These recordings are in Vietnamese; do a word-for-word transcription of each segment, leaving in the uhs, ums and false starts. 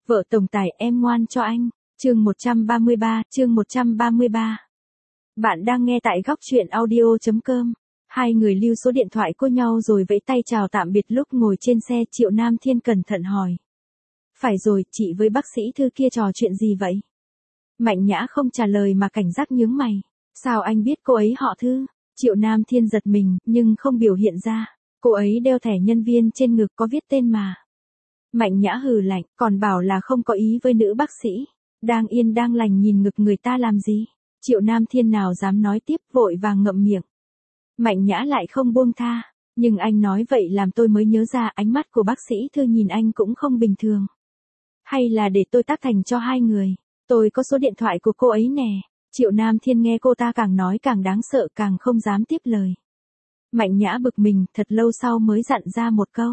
Vợ tổng tài em ngoan cho anh. Chương một trăm ba mươi ba, chương một trăm ba mươi ba. Bạn đang nghe tại góc truyện audio chấm com. Hai người lưu số điện thoại của nhau rồi vẫy tay chào tạm biệt lúc ngồi trên xe. Triệu Nam Thiên cẩn thận hỏi. Phải rồi, chị với bác sĩ Thư kia trò chuyện gì vậy? Mạnh Nhã không trả lời mà cảnh giác nhướng mày. Sao anh biết cô ấy họ Thư? Triệu Nam Thiên giật mình, nhưng không biểu hiện ra. Cô ấy đeo thẻ nhân viên trên ngực có viết tên mà. Mạnh Nhã hừ lạnh, còn bảo là không có ý với nữ bác sĩ. Đang yên đang lành nhìn ngực người ta làm gì? Triệu Nam Thiên nào dám nói tiếp, vội vàng ngậm miệng. Mạnh Nhã lại không buông tha. Nhưng anh nói vậy làm tôi mới nhớ ra ánh mắt của bác sĩ Thư nhìn anh cũng không bình thường. Hay là để tôi tác thành cho hai người. Tôi có số điện thoại của cô ấy nè. Triệu Nam Thiên nghe cô ta càng nói càng đáng sợ, càng không dám tiếp lời. Mạnh Nhã bực mình, thật lâu sau mới dặn ra một câu.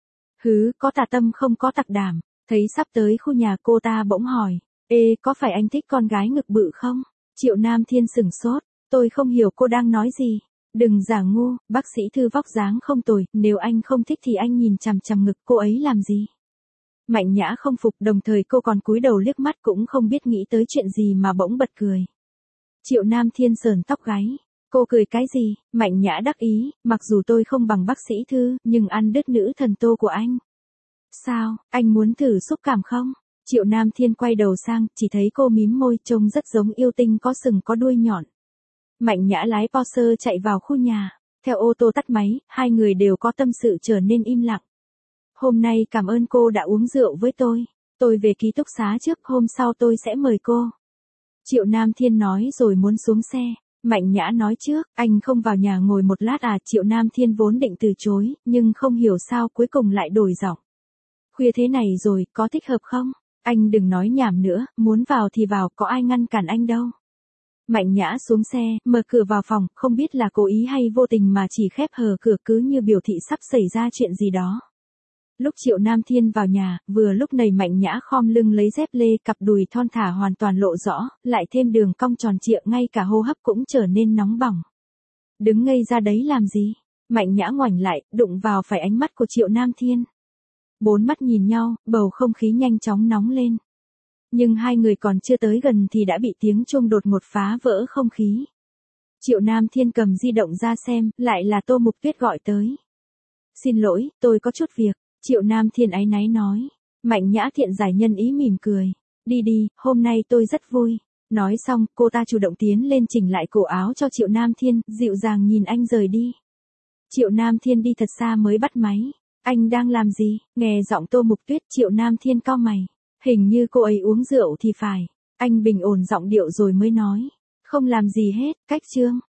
Hứ, có tà tâm không có tặc đảm. Thấy sắp tới khu nhà cô ta bỗng hỏi. Ê, có phải anh thích con gái ngực bự không? Triệu Nam Thiên sửng sốt. Tôi không hiểu cô đang nói gì. Đừng giả ngu, bác sĩ Thư vóc dáng không tồi. Nếu anh không thích thì anh nhìn chằm chằm ngực cô ấy làm gì? Mạnh Nhã không phục, đồng thời cô còn cúi đầu liếc mắt cũng không biết nghĩ tới chuyện gì mà bỗng bật cười. Triệu Nam Thiên sờn tóc gáy. Cô cười cái gì? Mạnh Nhã đắc ý, mặc dù tôi không bằng bác sĩ Thư, nhưng ăn đứt nữ thần tô của anh. Sao, anh muốn thử xúc cảm không? Triệu Nam Thiên quay đầu sang, chỉ thấy cô mím môi trông rất giống yêu tinh có sừng có đuôi nhọn. Mạnh Nhã lái Porsche chạy vào khu nhà. Theo ô tô tắt máy, hai người đều có tâm sự trở nên im lặng. Hôm nay cảm ơn cô đã uống rượu với tôi. Tôi về ký túc xá trước, hôm sau tôi sẽ mời cô. Triệu Nam Thiên nói rồi muốn xuống xe. Mạnh Nhã nói trước, anh không vào nhà ngồi một lát à? Triệu Nam Thiên vốn định từ chối, nhưng không hiểu sao cuối cùng lại đổi giọng. Khuya thế này rồi, có thích hợp không? Anh đừng nói nhảm nữa, muốn vào thì vào, có ai ngăn cản anh đâu. Mạnh Nhã xuống xe, mở cửa vào phòng, không biết là cố ý hay vô tình mà chỉ khép hờ cửa, cứ như biểu thị sắp xảy ra chuyện gì đó. Lúc Triệu Nam Thiên vào nhà, vừa lúc này Mạnh Nhã khom lưng lấy dép lê, cặp đùi thon thả hoàn toàn lộ rõ, lại thêm đường cong tròn trịa, ngay cả hô hấp cũng trở nên nóng bỏng. Đứng ngây ra đấy làm gì? Mạnh Nhã ngoảnh lại, đụng vào phải ánh mắt của Triệu Nam Thiên. Bốn mắt nhìn nhau, bầu không khí nhanh chóng nóng lên. Nhưng hai người còn chưa tới gần thì đã bị tiếng chuông đột ngột phá vỡ không khí. Triệu Nam Thiên cầm di động ra xem, lại là Tô Mục Tuyết gọi tới. Xin lỗi, tôi có chút việc. Triệu Nam Thiên áy náy nói. Mạnh Nhã thiện giải nhân ý mỉm cười. Đi đi, hôm nay tôi rất vui. Nói xong, cô ta chủ động tiến lên chỉnh lại cổ áo cho Triệu Nam Thiên, dịu dàng nhìn anh rời đi. Triệu Nam Thiên đi thật xa mới bắt máy. Anh đang làm gì? Nghe giọng Tô Mục Tuyết, Triệu Nam Thiên cau mày. Hình như cô ấy uống rượu thì phải. Anh bình ổn giọng điệu rồi mới nói. Không làm gì hết, cách chương.